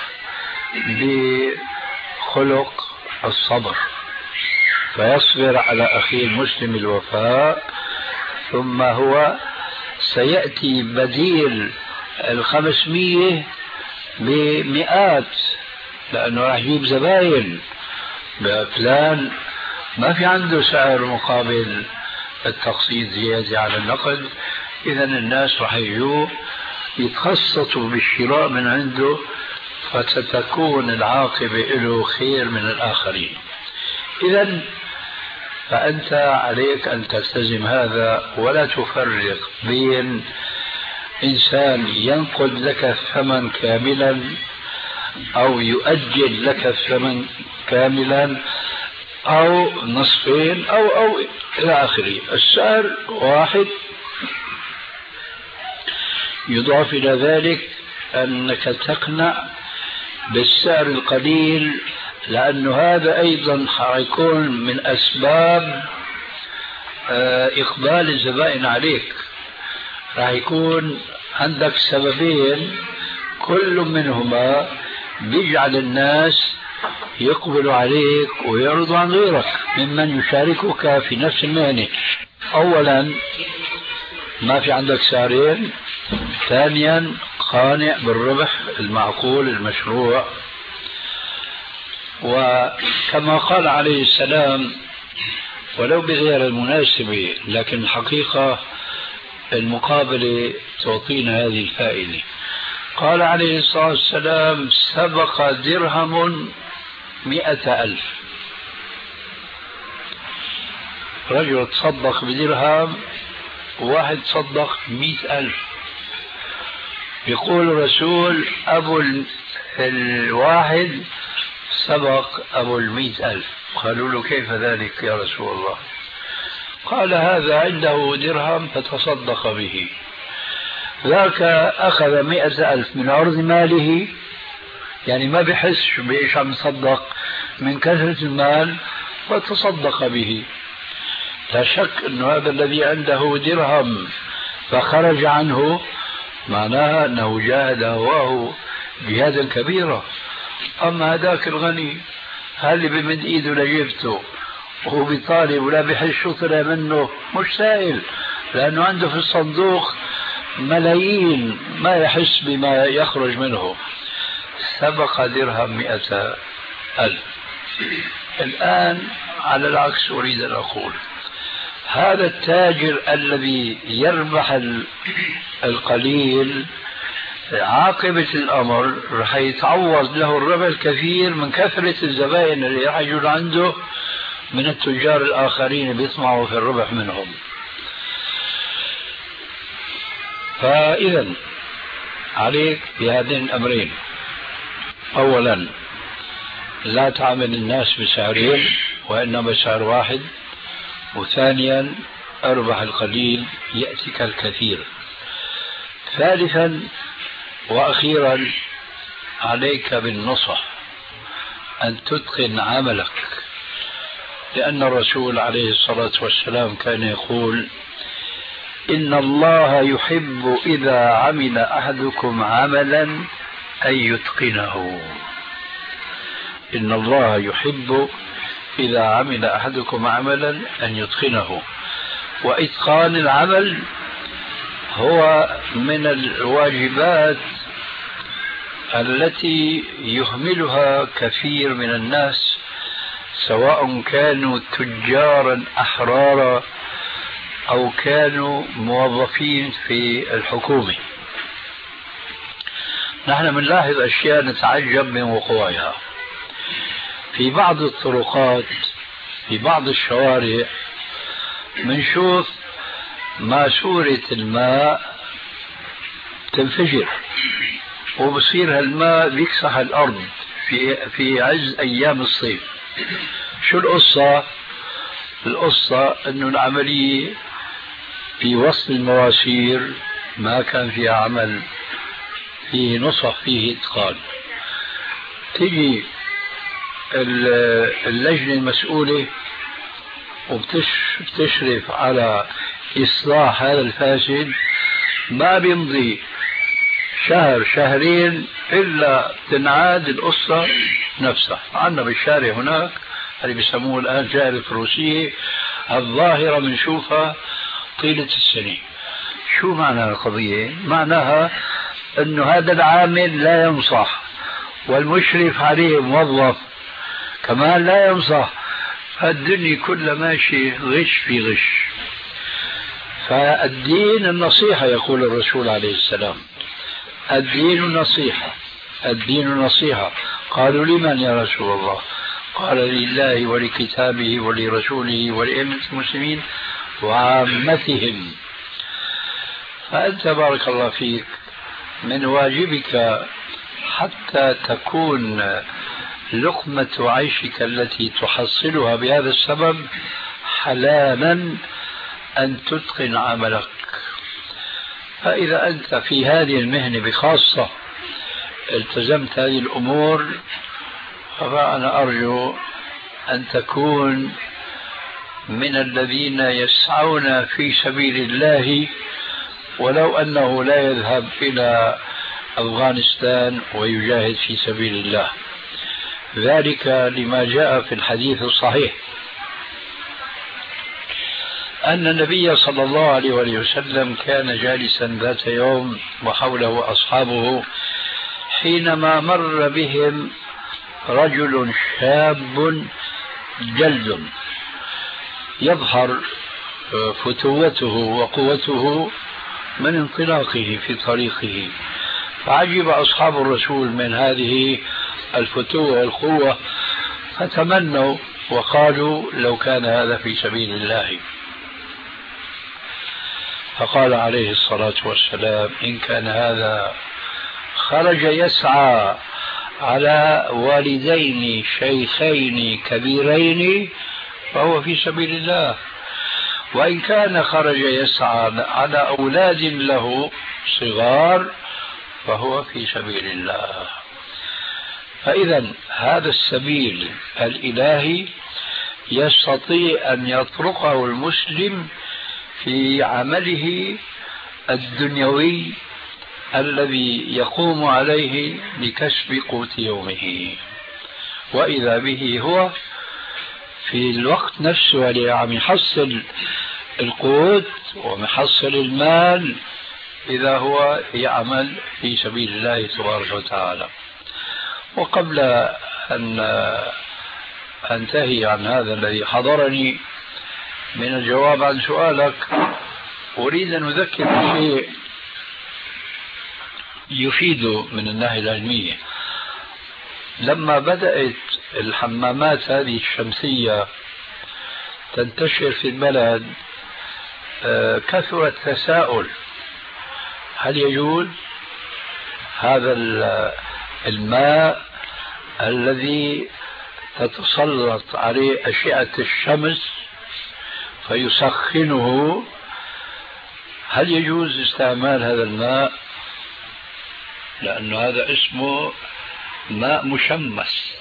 بخلق الصبر، فيصبر على أخيه المسلم الوفاء، ثم هو سيأتي بديل 500 بمئات، لأنه راح يجيب زباين بفلان ما في عنده سعر مقابل التقسيط زيادة على النقد. إذا الناس راح يجوا يتخصصوا بالشراء من عنده، فستكون العاقبة له خير من الآخرين. إذا فأنت عليك أن تلتزم هذا، ولا تفرق بين إنسان ينقد لك الثمن كاملا أو يؤجل لك الثمن كاملا أو نصفين أو إلى آخره. السعر واحد، يضاف إلى ذلك أنك تقنع بالسعر القليل، لأنه هذا أيضا حيكون من أسباب إقبال الزبائن عليك. راح يكون عندك سببين كل منهما بيجعل الناس يقبلوا عليك ويرضوا عن غيرك ممن يشاركك في نفس المهنة. أولا ما في عندك سعرين، ثانيا قانع بالربح المعقول المشروع. وكما قال عليه السلام ولو بغير المناسبة، لكن الحقيقة المقابلة تعطينا هذه الفائدة. قال عليه الصلاة والسلام سبق درهم 100,000. رجل تصدق بدرهم، واحد تصدق 100,000. يقول الرسول أبو الواحد سبق أبو 100,000. قالوا له كيف ذلك يا رسول الله؟ قال هذا عنده درهم فتصدق به، ذاك أخذ 100,000 من عرض ماله، يعني ما بحس بإيش عم يصدق من كثرة المال فتصدق به. لا شك أن هذا الذي عنده درهم فخرج عنه معناها أنه جاهد هواه جهادا كبيرا. أما هذاك الغني هل بمد إيده لجيبته وهو بيطالب ولا بحس شو طلع منه؟ مش سائل، لأنه عنده في الصندوق ملايين ما يحس بما يخرج منه. سبق درهم 100,000. الآن على العكس أريد أن أقول هذا التاجر الذي يربح القليل عاقبة الأمر رح يتعوض له الربح الكثير من كثرة الزبائن اللي رح يجون عنده من التجار الآخرين بيطمعوا في الربح منهم. فإذا عليك بهذين الأمرين: أولا لا تعامل الناس بسعرين وإنما سعر واحد، وثانيا أربح القليل يأتيك الكثير. ثالثا وأخيرا عليك بالنصح أن تتقن عملك، لأن الرسول عليه الصلاة والسلام كان يقول إن الله يحب إذا عمل أحدكم عملا أن يتقنه. إن الله يحب إذا عمل أحدكم عملا أن يتقنه. وإتقان العمل هو من الواجبات التي يهملها كثير من الناس، سواء كانوا تجارا أحرارا أو كانوا موظفين في الحكومة. نحن بنلاحظ أشياء نتعجب من وقوعها. في بعض الطرقات، في بعض الشوارع، بنشوف ماسورة الماء تنفجر وبصير هالماء بيكسح الأرض في عز أيام الصيف. شو القصة؟ القصة أنه العملية في وسط المواسير ما كان فيها عمل فيه نصح فيه إتقان. تجي اللجنة المسؤولة وبتشرف على إصلاح هذا الفاسد، ما بيمضي شهر شهرين إلا تنعاد القصة نفسها. عندنا بالشارع هناك اللي بيسموه الآن جائر الفروسية، الظاهرة بنشوفها طيلة السنة. شو معنى القضية؟ معناها أنه هذا العامل لا ينصح، والمشرف عليه موظف كمان لا ينصح. الدنيا كلها ماشي غش في غش. فالدين النصيحة، يقول الرسول عليه السلام: الدين النصيحة، الدين النصيحة. قالوا لمن يا رسول الله؟ قال لله ولكتابه ولرسوله ولأئمة المسلمين وعامتهم. فأنت بارك الله فيك من واجبك حتى تكون لقمة عيشك التي تحصلها بهذا السبب حلالا أن تتقن عملك. فإذا أنت في هذه المهنة بخاصة التزمت هذه الأمور، فأنا أرجو أن تكون من الذين يسعون في سبيل الله، ولو أنه لا يذهب إلى أفغانستان ويجاهد في سبيل الله. ذلك لما جاء في الحديث الصحيح أن النبي صلى الله عليه وسلم كان جالسا ذات يوم وحوله أصحابه حينما مر بهم رجل شاب جلد يظهر فتوته وقوته من انطلاقه في طريقه، فعجب أصحاب الرسول من هذه الفتوة والقوة، فتمنوا وقالوا لو كان هذا في سبيل الله. فقال عليه الصلاة والسلام إن كان هذا خرج يسعى على والدين شيخين كبيرين فهو في سبيل الله، وإن كان خرج يسعى على أولاد له صغار فهو في سبيل الله. فإذا هذا السبيل الإلهي يستطيع أن يطرقه المسلم في عمله الدنيوي الذي يقوم عليه لكسب قوت يومه، وإذا به هو في الوقت نفسه اللي عم يحصل القوت ومحصل المال إذا هو يعمل في سبيل الله تبارك وتعالى. وقبل أن أنتهي عن هذا الذي حضرني من الجواب عن سؤالك، أريد أن أذكر بشيء يفيد من الناحية العلمية. لما بدأت الحمامات هذه الشمسية تنتشر في البلد كثر التساؤل هل يجوز هذا الماء الذي تتسلط عليه أشعة الشمس فيسخنه، هل يجوز استعمال هذا الماء؟ لأن هذا اسمه ماء مشمس،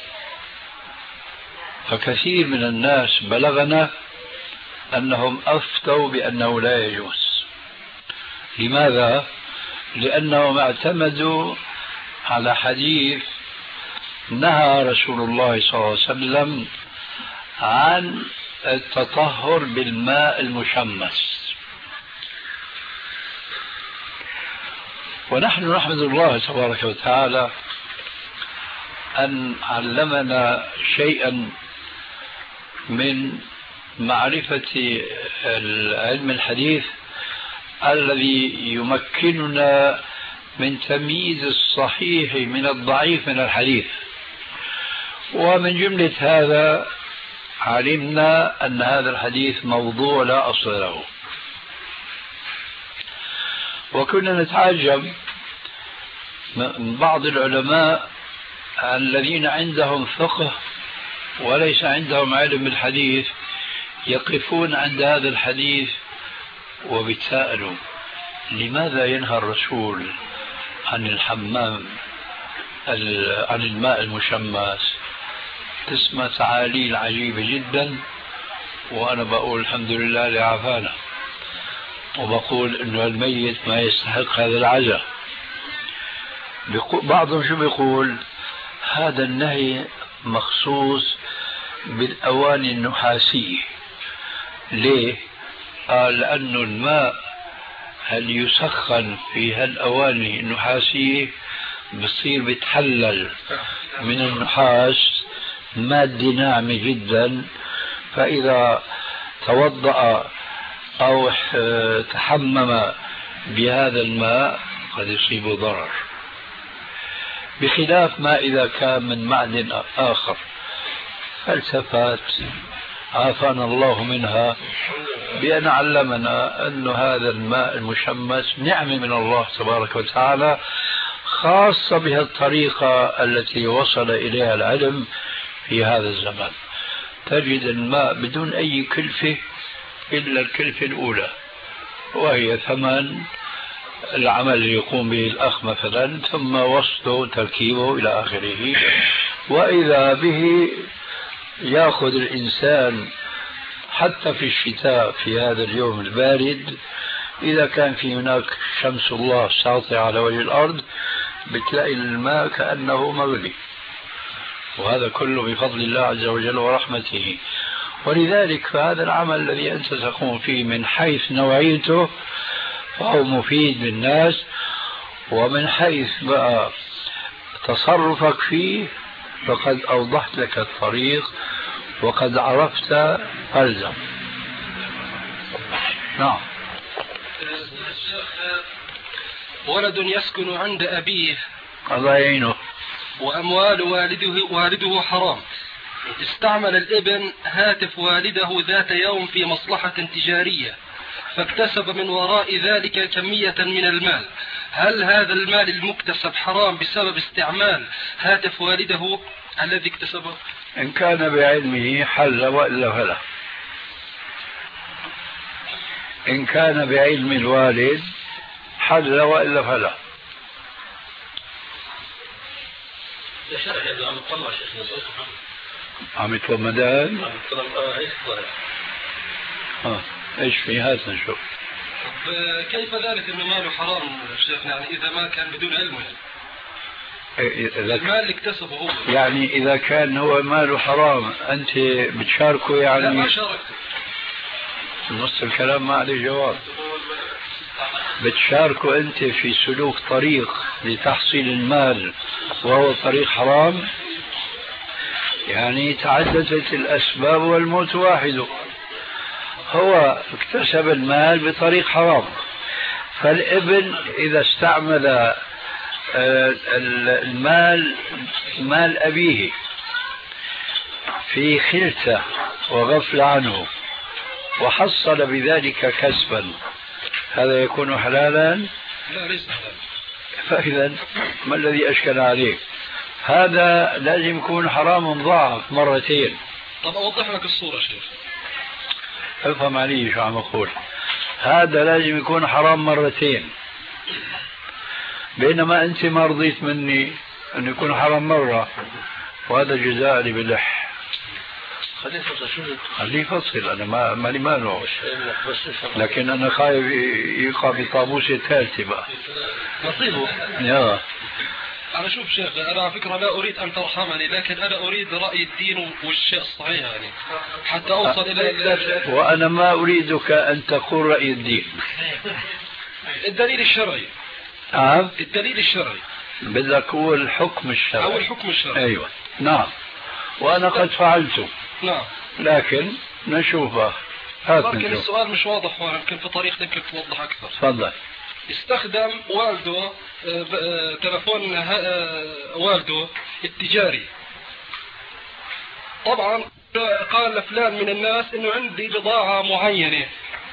فكثير من الناس بلغنا أنهم أفتوا بأنه لا يجوز. لماذا؟ لأنهم اعتمدوا على حديث نهى رسول الله صلى الله عليه وسلم عن التطهر بالماء المشمس. ونحن نحمد الله تبارك وتعالى أن علمنا شيئا من معرفة علم الحديث الذي يمكننا من تمييز الصحيح من الضعيف من الحديث. ومن جملة هذا علمنا أن هذا الحديث موضوع لا أصل له، وكنا نتعجب من بعض العلماء الذين عندهم فقه وليس عندهم علم بالحديث يقفون عند هذا الحديث وبيتساءلوا لماذا ينهى الرسول عن الحمام عن الماء المشمس. تسمى تعاليل عجيبة جدا، وأنا بقول الحمد لله لعافانا، وبقول إنه الميت ما يستحق هذا العزاء. بعضهم شو بيقول؟ هذا النهي مخصوص بالأواني النحاسية. ليه؟ قال لأنه الماء هل يسخن في هالأواني النحاسية بصير بيتحلل من النحاس مادة ناعمة جدا، فإذا توضأ أو تحمم بهذا الماء قد يصيبه ضرر، بخلاف ما إذا كان من معدن آخر. فلسفات عافانا الله منها بأن علمنا أن هذا الماء المشمس نعمة من الله تبارك وتعالى، خاصة بها الطريقة التي وصل إليها العلم في هذا الزمان. تجد الماء بدون أي كلفة إلا الكلفة الأولى، وهي ثمن العمل اللي يقوم به الأخ مثلا، ثم وصله تركيبه إلى آخره. وإذا به يأخذ الإنسان حتى في الشتاء في هذا اليوم البارد، إذا كان في هناك شمس الله ساطعة على وجه الأرض بتلاقي الماء كأنه مغلي، وهذا كله بفضل الله عز وجل ورحمته. ولذلك فهذا العمل الذي أنت تقوم فيه من حيث نوعيته فهو مفيد للناس، ومن حيث بقى تصرفك فيه فقد أوضحت لك الطريق وقد عرفت فالزم. نعم. ولد يسكن عند أبيه الله يعينه وأموال والده حرام. استعمل الابن هاتف والده ذات يوم في مصلحة تجارية فاكتسب من وراء ذلك كمية من المال. هل هذا المال المكتسب حرام بسبب استعمال هاتف والده الذي اكتسبه؟ إن كان بعلمه حل وإلا فلا. إن كان بعلم الوالد حل وإلا فلا. عم يتومدان؟ ايش في هات نشوف. كيف ذلك انه ماله حرام شيخنا؟ يعني اذا ما كان بدون علمه المال اللي اكتسبه هو، يعني اذا كان هو ماله حرام انت بتشاركه؟ يعني لا ما شاركته. نص الكلام ما عليه جواب. بتشاركه انت في سلوك طريق لتحصيل المال وهو طريق حرام؟ يعني تعددت الاسباب والموت واحد. هو اكتسب المال بطريق حرام، فالابن إذا استعمل المال مال أبيه في خلته وغفل عنه وحصل بذلك كسبا، هذا يكون حلالا؟ لا ليس حلالا. فإذا ما الذي أشكل عليه؟ هذا لازم يكون حرام مضاعف مرتين. طب أوضح لك الصورة شيخ. افهم علي شو عم أقول. هذا لازم يكون حرام مرتين، بينما أنت ما رضيت مني أن يكون حرام مرة، وهذا جزاء لي بلح. خليه فصل. أنا مالي ماله، لكن أنا خايف يقع بطابوسة ثالثة بقى نصيبه. يا أنا شوف شيخ، أنا على فكرة لا أريد أن ترحمني، لكن أنا أريد رأي الدين والشيء الصحيح يعني حتى أوصل إلى وأنا ما أريدك أن تقول رأي الدين. الدليل الشرعي. الدليل الشرعي. بدك هو الحكم الشرعي. أو الحكم الشرعي. أيوة نعم. وأنا قد فعلته. نعم. لكن نشوفه. لكن السؤال مش واضح، ويمكن في طريقة يمكن توضح أكثر. تفضل. استخدم والده تلفون والده التجاري. طبعا قال لفلان من الناس انه عندي بضاعة معينة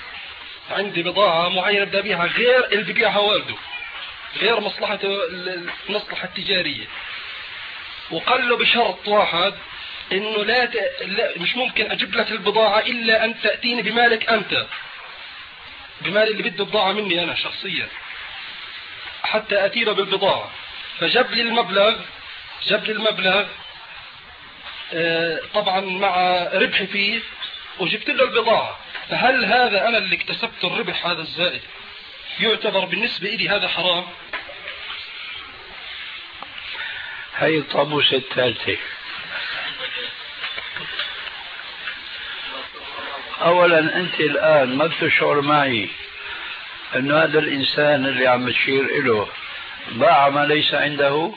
بدي ابيعها غير اللي بيبيعها والده، غير المصلحة التجارية. وقال له بشرط واحد، انه لا مش ممكن اجيب لك البضاعة الا ان تأتيني بمالك انت، بمال اللي بده بضاعة مني أنا شخصيا، حتى أتي له بالبضاعة. فجاب لي المبلغ طبعا مع ربحي فيه، وجبت له البضاعة. فهل هذا أنا اللي اكتسبت الربح هذا الزائد يعتبر بالنسبة إلي هذا حرام؟ هي الطابوسة الثالثة. أولا أنت الآن ما بتشعر معي أن هذا الإنسان اللي عم تشير إله باع ما ليس عنده؟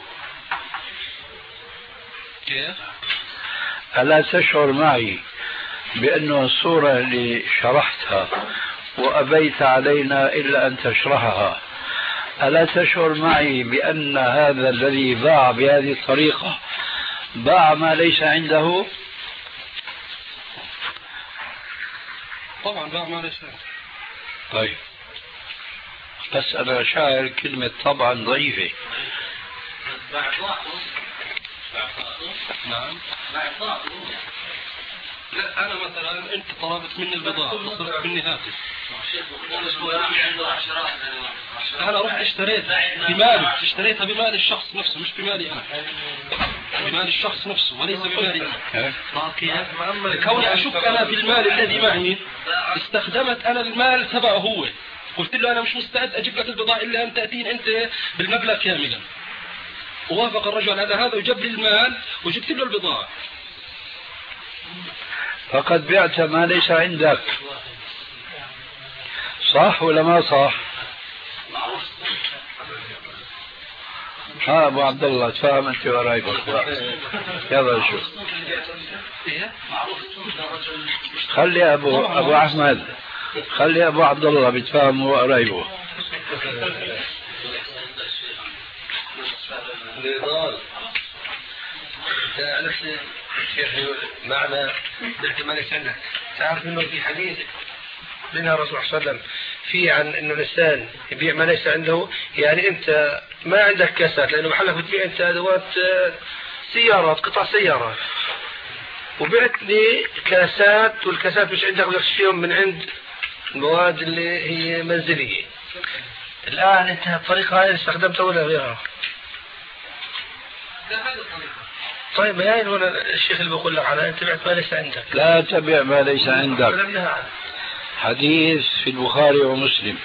كيف؟ ألا تشعر معي بأنه الصورة اللي شرحتها وأبيت علينا إلا أن تشرحها، ألا تشعر معي بأن هذا الذي باع بهذه الطريقة باع ما ليس عنده؟ طبعا باع ما ليس عنده. طيب بس أنا شاعر كلمة طبعا ضعيفة. نعم. لا أنا مثلا أنت طلبت مني البضاعة وصرت مني هاتف، أنا رحت اشتريتها بمالي، اشتريتها بمال الشخص نفسه مش بمالي أنا، بمال الشخص نفسه وليس بمالي أنا. كوني أشك أنا في المال الذي معي، استخدمت أنا المال تبعه هو، قلت له أنا مش مستعد أجيب لك البضاعة إلا أن تأتين أنت بالمبلغ كاملا. ووافق الرجل على هذا وجاب لي المال وجبت له البضاعة. فقد بعت ما ليس عندك. صح ولا ما صح؟ ها ابو عبد الله تفهم انت ورايبك. يلا شوف، خلي ابو احمد، خلي ابو عبد الله بيتفاهم هو قرايبه. معنى باحتمال السنة، تعرف انه في حديث منها الرسول صلى الله عليه وسلم في عن انه الانسان يبيع ما ليس عنده. يعني انت ما عندك كاسات، لانه محلك بتبيع انت ادوات سيارات، قطع سيارات، وبعت لي كاسات، والكاسات مش عندك، بدك تشتريهم من عند المواد اللي هي منزلية. الان انت الطريقة هاي استخدمتها ولا غيرها؟ طيب هاي الشيخ اللي بقول لك على انت بعت ما ليس عندك. لا تبع ما ليس عندك. حديث في البخاري ومسلم،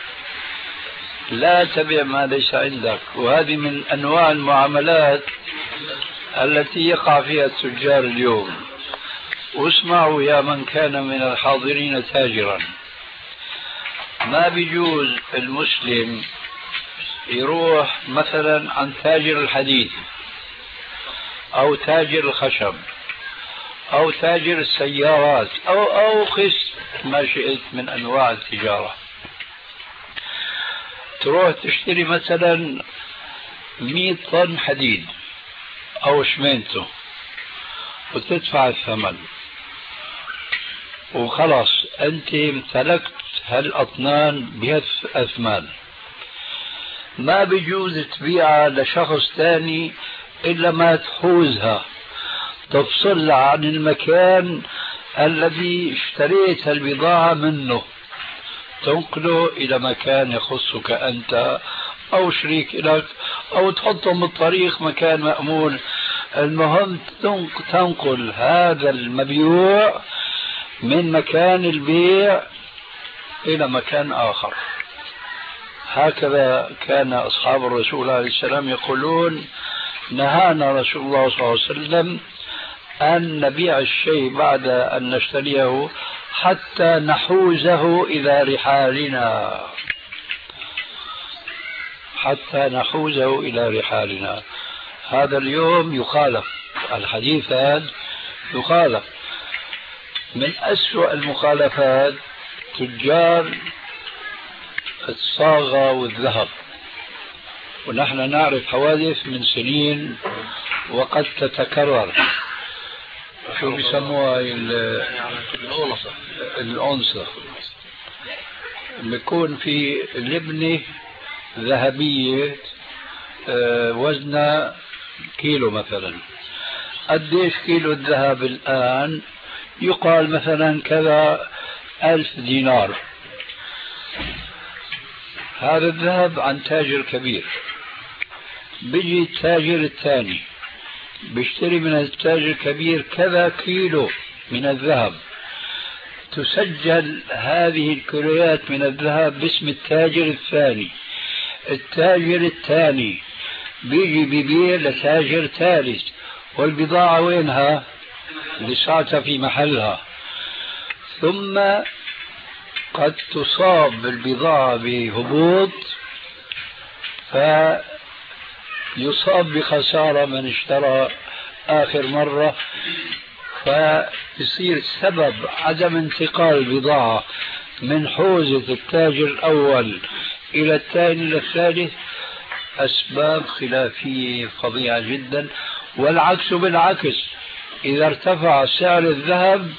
لا تبع ما ليس عندك. وهذه من انواع المعاملات التي يقع فيها التجار اليوم. واسمعوا يا من كان من الحاضرين تاجرا، ما بيجوز المسلم يروح مثلا عن تاجر الحديد أو تاجر الخشب أو تاجر السيارات أو قسم ما شئت من أنواع التجارة، تروح تشتري مثلا 100 طن حديد أو شمينته وتدفع الثمن وخلاص أنت امتلكت هالأطنان بهالأثمان. ما بيجوز تبيعها لشخص ثاني إلا ما تحوزها، تفصلها عن المكان الذي اشتريت البضاعة منه، تنقله إلى مكان يخصك أنت أو شريك لك، أو تحطهم بالطريق مكان مأمون. المهم تنقل هذا المبيوع من مكان البيع إلى مكان آخر. هكذا كان أصحاب الرسول عليه السلام يقولون: نهانا رسول الله صلى الله عليه وسلم أن نبيع الشيء بعد أن نشتريه حتى نحوزه إلى رحالنا، حتى نحوزه إلى رحالنا. هذا اليوم يخالف، الحديث هذا يخالف. من أسوأ المخالفات تجار الصاغة والذهب، ونحن نعرف حوادث من سنين وقد تتكرر. شو بيسموها؟ الأنصة. بيكون في لبنة ذهبية وزنها كيلو مثلا. قديش كيلو الذهب الآن؟ يقال مثلا كذا 1000 دينار. هذا الذهب عن تاجر كبير. بيجي التاجر الثاني بيشتري من التاجر الكبير كذا كيلو من الذهب، تسجل هذه الكيلوات من الذهب باسم التاجر الثاني. التاجر الثاني بيجي بيبيع لتاجر ثالث، والبضاعة وينها؟ لساتها في محلها. ثم قد تصاب بالبضاعة بهبوط، فيصاب بخسارة من اشترى آخر مرة، فيصير سبب عدم انتقال البضاعة من حوزة التاجر الأول إلى الثاني إلى الثالث أسباب خلافية فظيعة جدا. والعكس بالعكس، إذا ارتفع سعر الذهب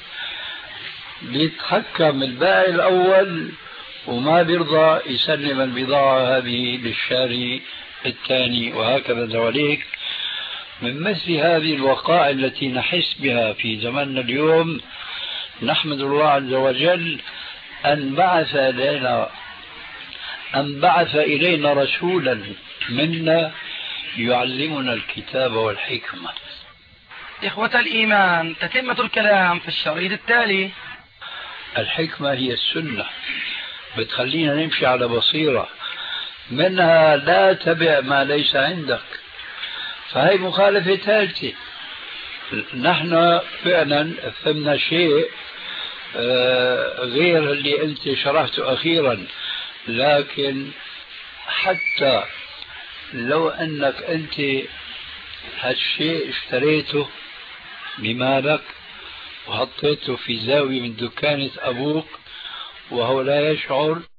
بيتحكم البائع الأول وما بيرضى يسلم البضاعة هذه للشاري الثاني، وهكذا دواليك. من مثل هذه الوقائع التي نحس بها في زماننا اليوم، نحمد الله عز وجل أن بعث إلينا رسولا منا يعلمنا الكتاب والحكمة. إخوة الإيمان، تتمة الكلام في الشريط التالي. الحكمة هي السنة، بتخلينا نمشي على بصيرة. منها لا تبع ما ليس عندك، فهي مخالفة ثالثة. نحن فعلا فهمنا شيء غير اللي أنت شرحته أخيرا، لكن حتى لو أنك أنت هالشيء اشتريته بمالك وحطيته في زاوية من دكانة أبوك وهو لا يشعر،